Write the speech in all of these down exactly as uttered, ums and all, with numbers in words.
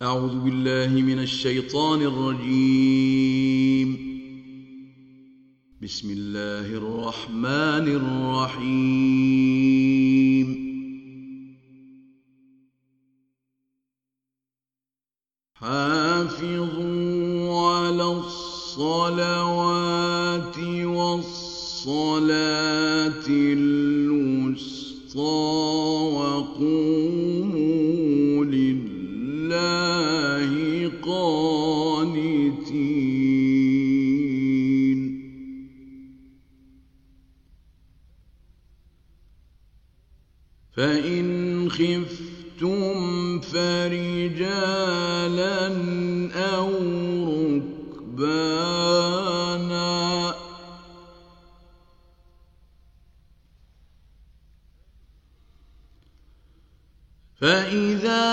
أعوذ بالله من الشيطان الرجيم. بسم الله الرحمن الرحيم. حافظوا على الصلوات والصلاة الوسطى وقوموا لله قانتين. فإن خفتم فرجالا أو ركبانا فإذا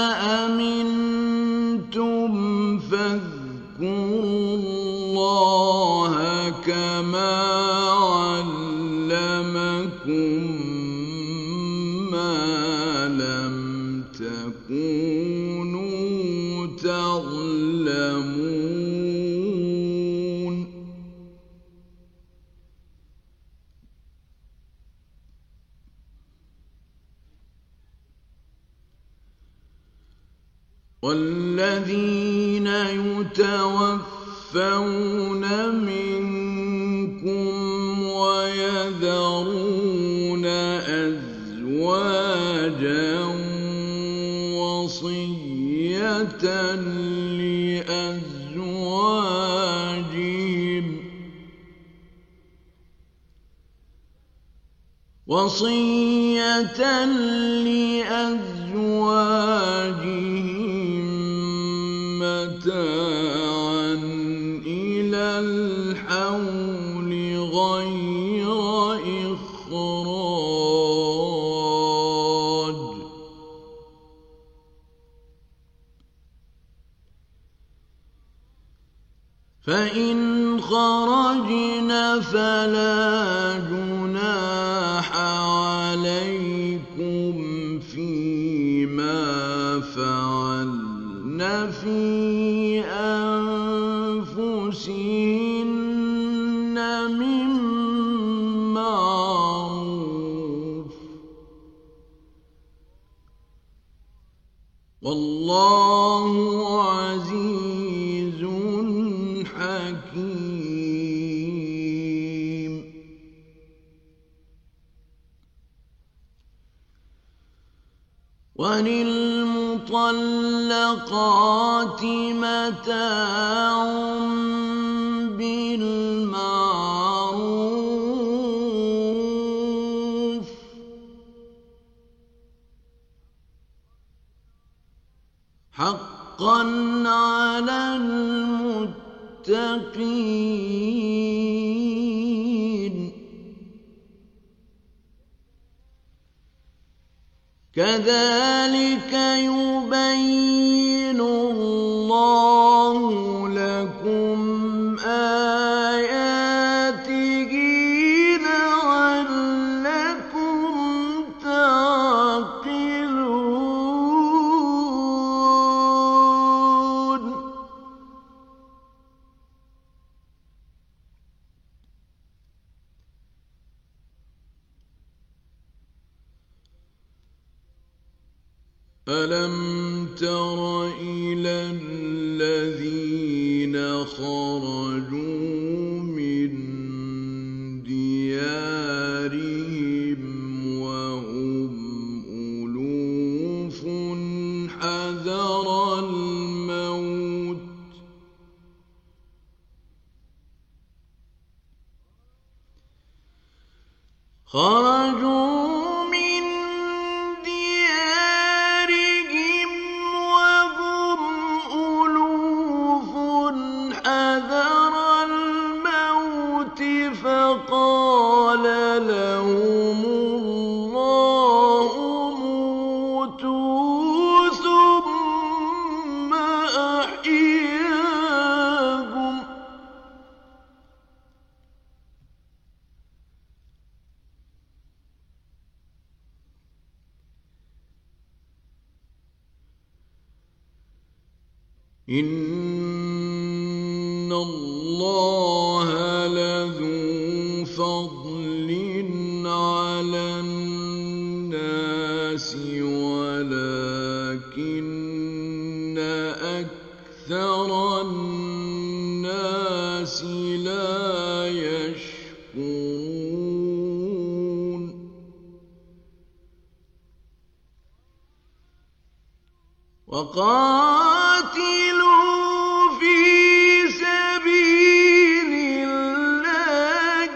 أمنتم فاذكروا الله كما علمكم ما لم تكونوا تعلمون. والذين يتوفون منكم ويذرون أزواجا وصية لأزواجهم وصية لأزواجهم متاعا إلى الحول غير إخراج. فإن خرجن فلا جناح عليكم فيما فعلن في أنفسهن من معروف والله عزيز حكيم. وللمطلقات متاع بالمعروف حقا على المتقين. كذلك يبين الله لكم آياته لعلكم تعقلون. ألم تر إلى الذين خرجوا من ديارهم وهم ألوف حذر الموت خرجوا فقال لهم الله موتوا ثم إن الله لذو فضل على الناس ولكن أكثر الناس لا يشكرون وقاتلوا في سبيل الله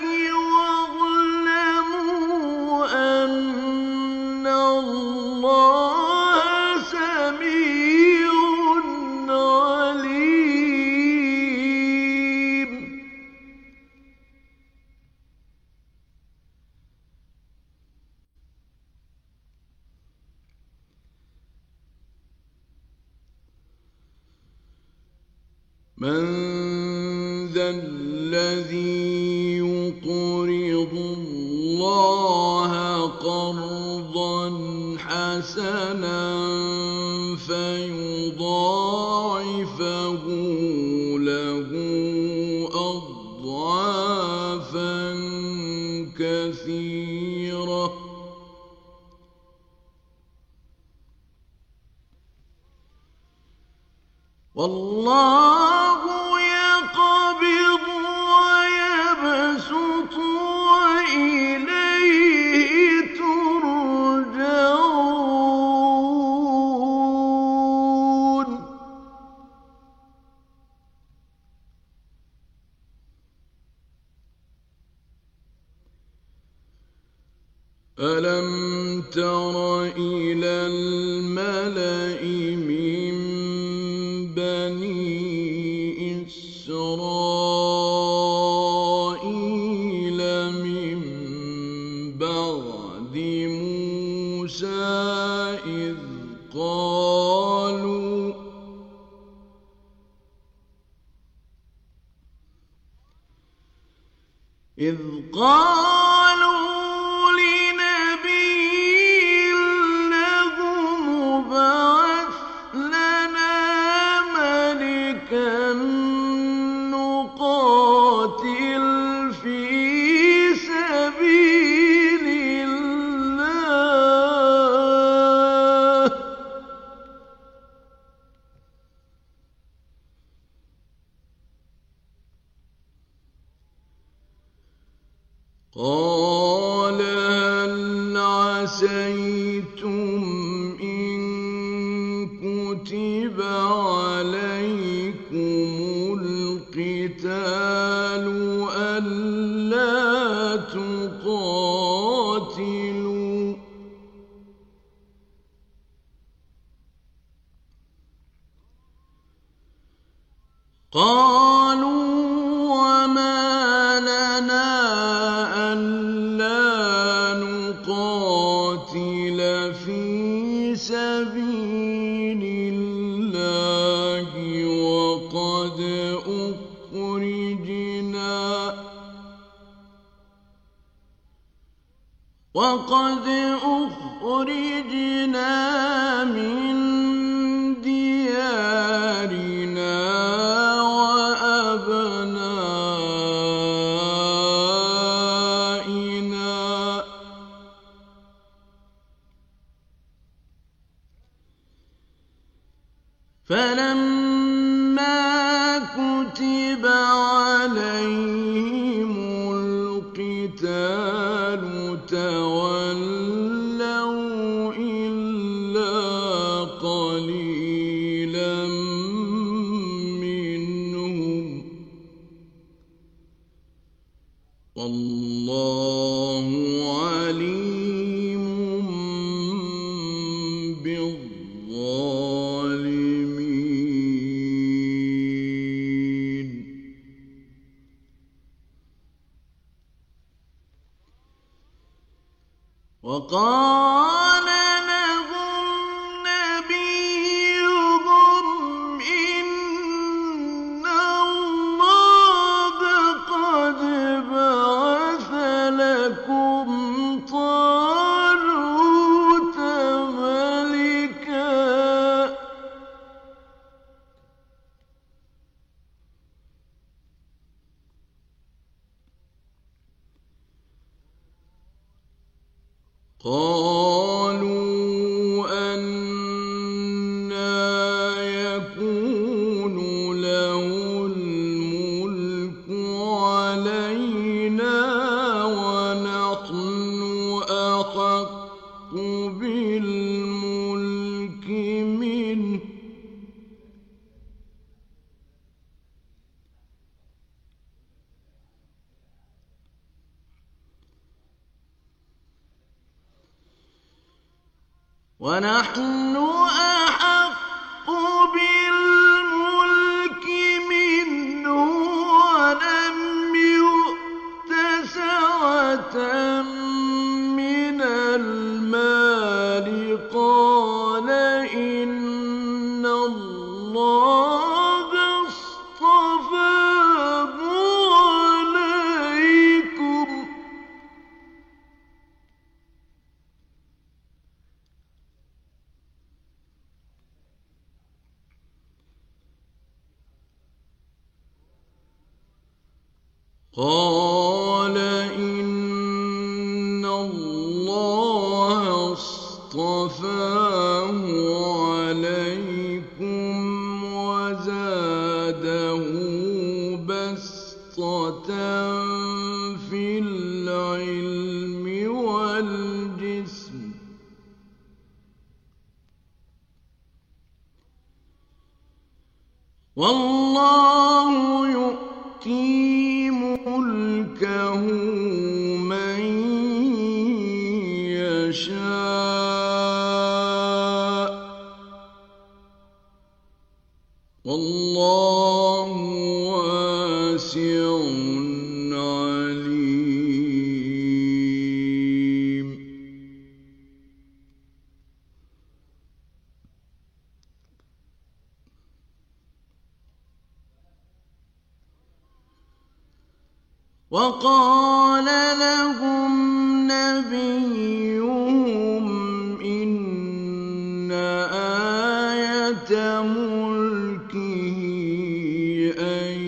واعلموا أن الله سميع عليم من ذا الذي يقرض الله قرضا حسنا فيضاعفه له أضعافا كثيرة والله يقبض ويبسط وإليه ترجعون ألم تر إلى الملأ من بني إسرائيل من بعد موسى إذ قالوا إذ قالوا لنبي له مبعث لنا ملكا نقاتل في سبيل الله قال هل عسيتم إن كتب عليكم القتال ألا تقاتلوا قالوا وما لنا ألا نقاتل في سبيل الله وقد أخرجنا وقد أخرجنا من ديارنا وأبنائنا فلما كتب عليهم القتال تولوا إلا قليلا منهم والله عليم بالظالمين وقال لهم نبيهم إن الله قد بعث لكم طالوت ملكا قالوا أنى يكون له الملك علينا ونحن أحق بالملك منه ونحن أحق بالملك منه ولم يؤت سعة من المال قال إن الله اصطفاه عليكم قال إن الله اصطفاه عليكم وزاده بسطة في العلم والجسم والله يؤتي ملكه من يشاء والله واسع عليم وقال لهم نبيهم إن آية ملكه أن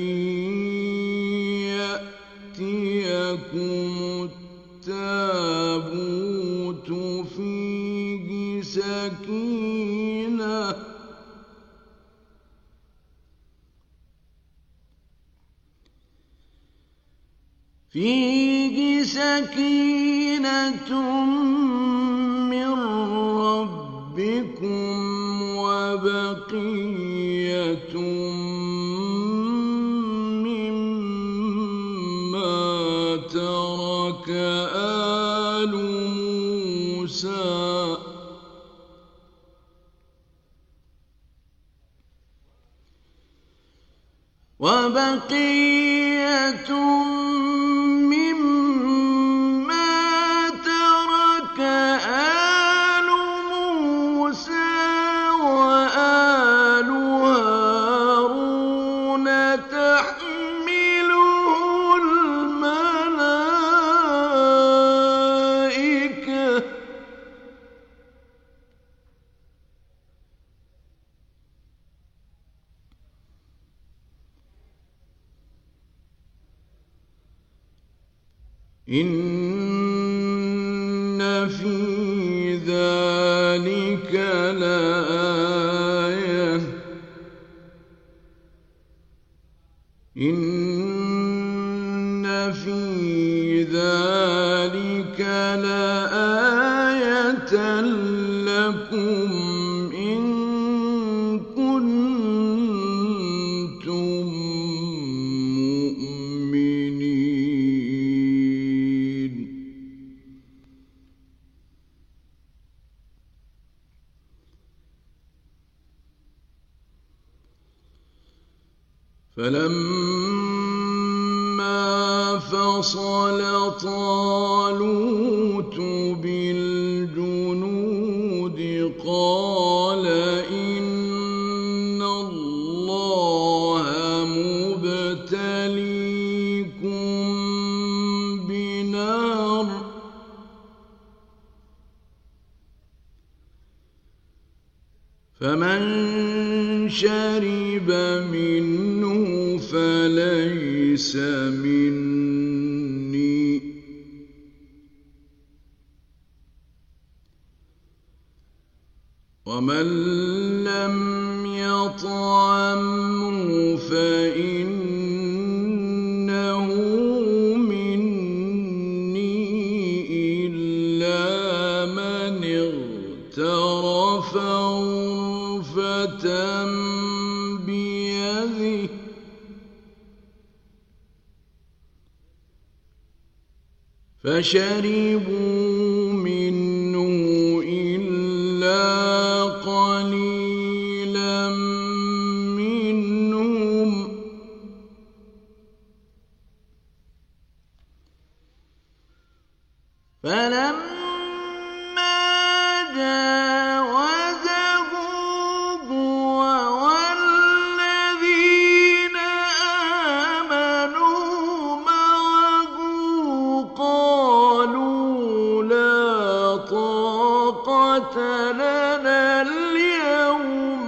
يأتيكم التابوت فيه سكينة فيه سكينة من ربكم وبقية مما ترك آل موسى وبقية إن في ذلك لآية إن في ذلك لآية لكم إن كنتم فلما فصل طالوت بالجنود قال إن الله مبتليكم بنار فمن شرب منه فليس مني ومن لم يطعمه فإنه مني إلا من اغترف غرفة بيده فشربوا منه إلا قليلا منهم فلما جاوزه هو والذين آمنوا معه قالوا لا طاقة لنا اليوم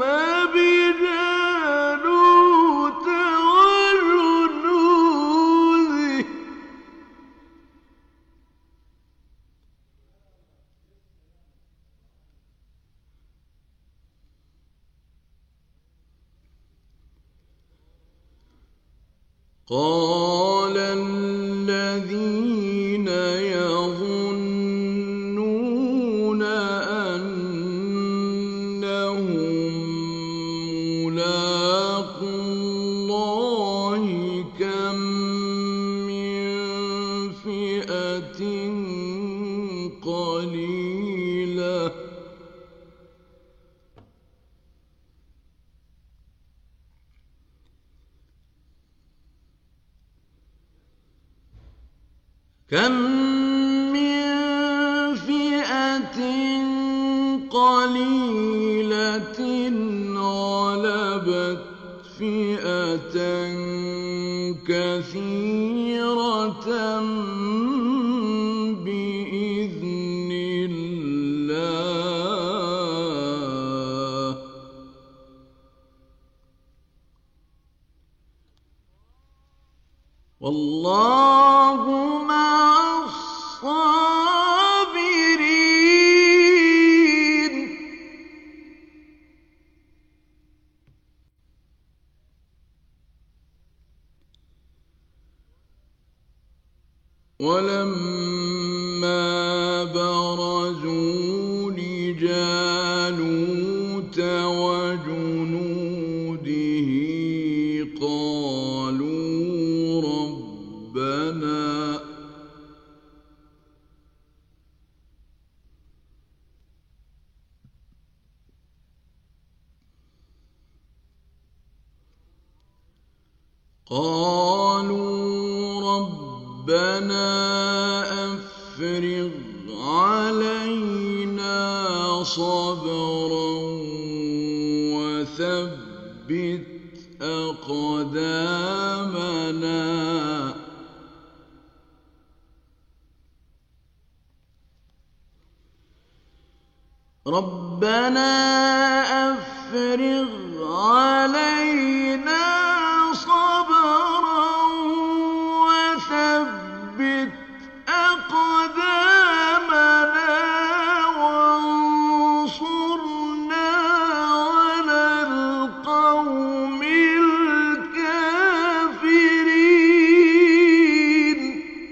بجالوت وجنوده قال الذين يظنون أنهم ملاقو الله كم من فئة قليلة كم من فئة قليلة غلبت فئة كثيرة بإذن الله والله مع الصابرين ولما برزوا لجالوت وجنوده قالوا ربنا قالوا ربنا أفرغ علينا صبرا وثبت أقدامنا ربنا أفرغ علينا صبرا وثبت أقدامنا وانصرنا على القوم الكافرين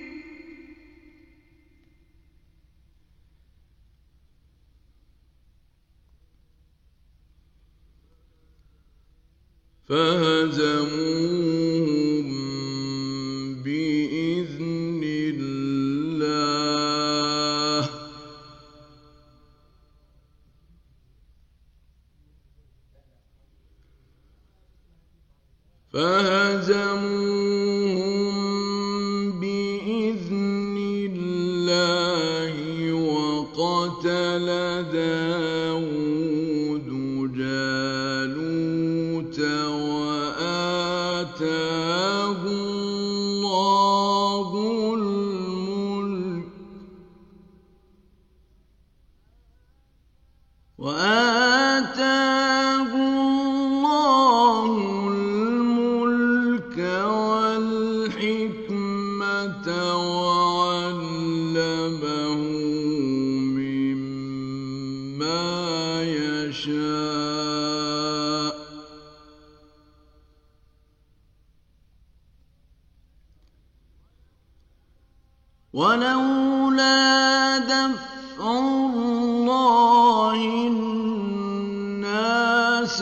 فهزموهم بإذن الله فهزموهم بإذن الله وقتل داود جالوت وآتاه الله الملك وآتاه الله الملك ولولا دفع الله الناس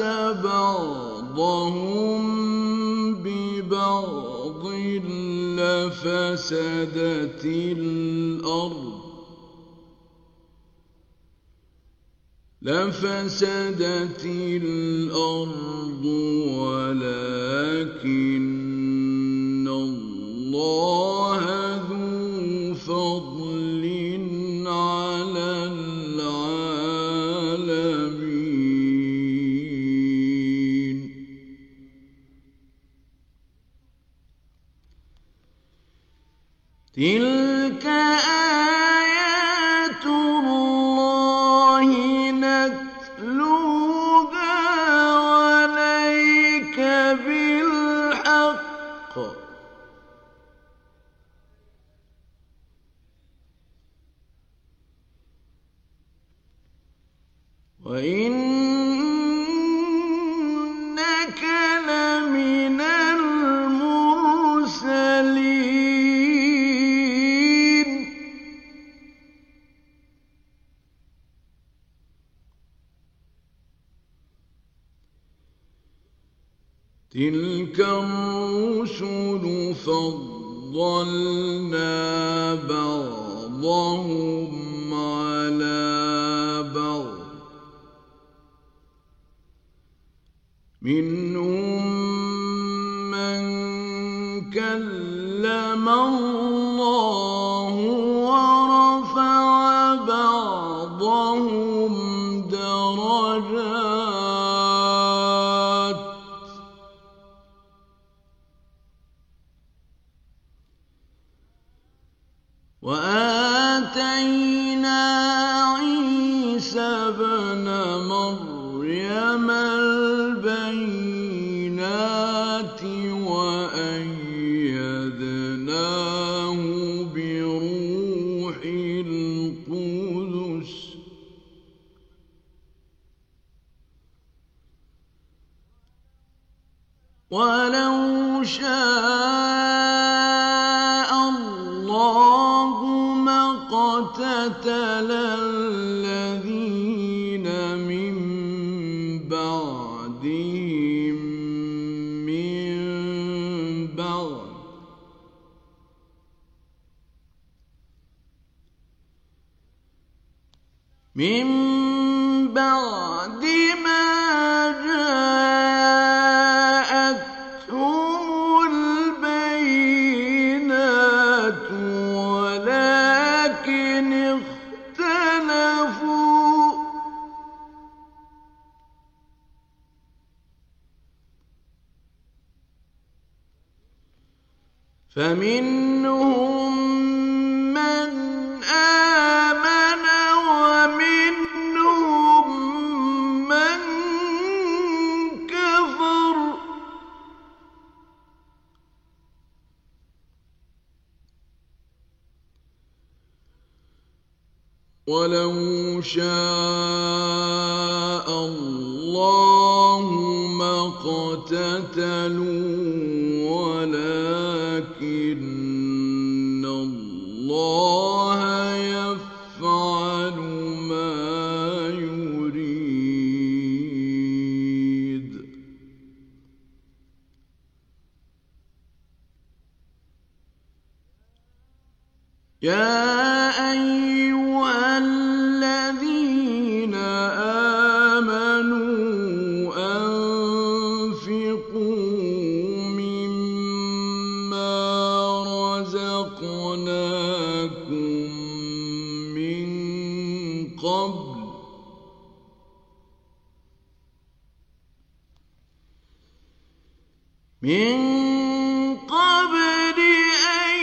بعضهم ببعض لفسدت الأرض لفسدت الأرض ولكن الله ذو فضل على العالمين. تلك آيات الله نتلوها عليك بالحق وإنك لمن المرسلين. تلك الرسل فضلنا بعضهم على بعض منهم من كلم الله ورفع بعضهم درجات وآتينا عيسى ابن مريم البينات وأيدناه بروح القدس ولو شاء الله ما اقتتل الذين من بعدهم من بعد من بعد ما جاءتهم البينات ولكن اختلفوا فمنهم من آمن ومنهم من كفر ولو شاء الله ما اقتتلوا ولكن الله يفعل ما يريد. يا أيها الذين آمنوا أنفقوا مما رزقناكم من قبل من قبل أن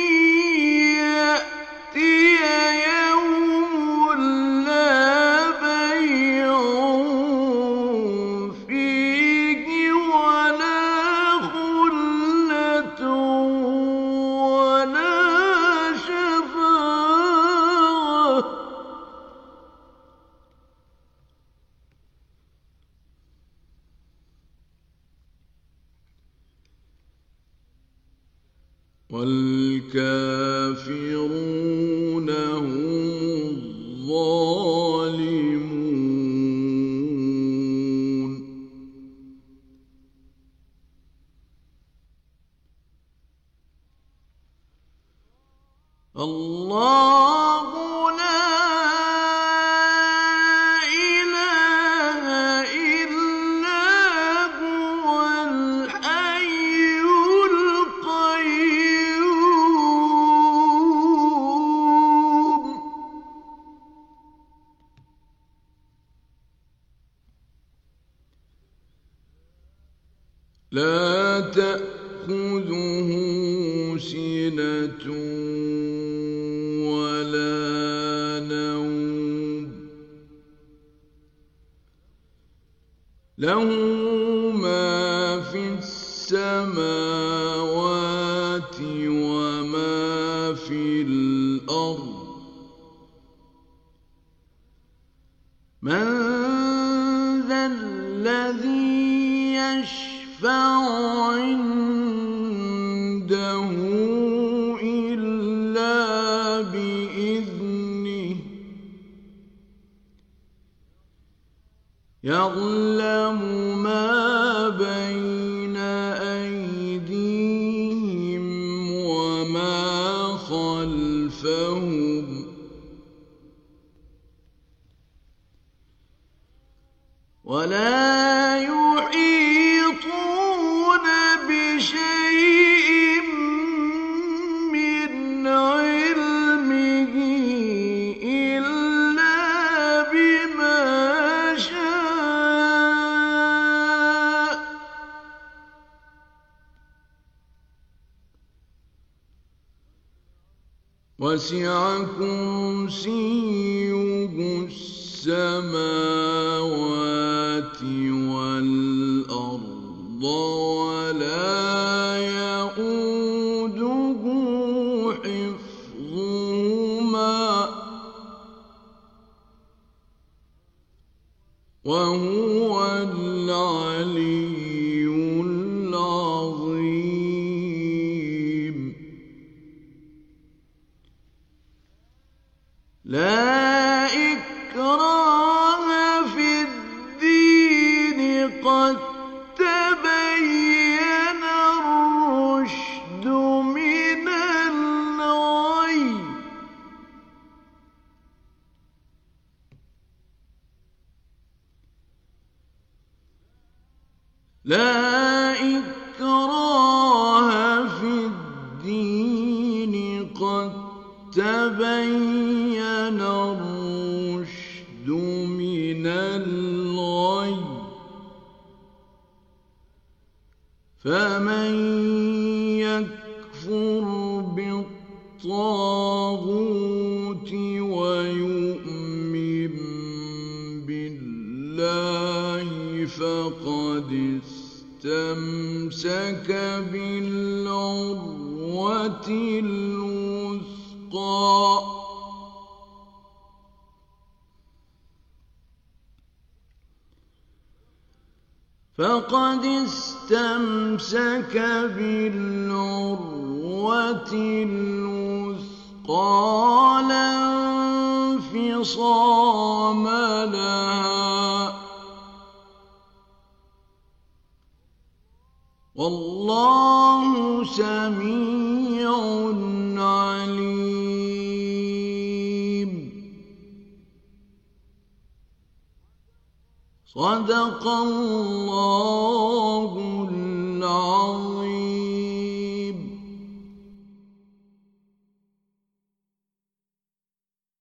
يأتي يوم لا بيع فيه ولا خلة ولا شفاعة والكافرون الله لا إله إلا هو الحي القيوم لا تأخذه سنة ولا نوم له ما في السماوات وما في الأرض من ذا الذي يشفع عنده إلا بإذنه يعلم ما بين أيديهم وما خلفهم ولا يحيطون بشيء من علمه إلا بما شاء وسع كرسيه السماوات والأرض ولا يئوده حفظهما وهو العلي العظيم لا إكراه في الدين قد تبين الرشد من الغي لا إكراه في الدين قد تبين الرشد من الغي فمن يكفر بالطاغوت ويؤمن بالله فقد استمسك بالعروة الوثقى فقد استمسك بالعروة الوثقى لا انفصام لها والله سميع عليم صدق الله العظيم.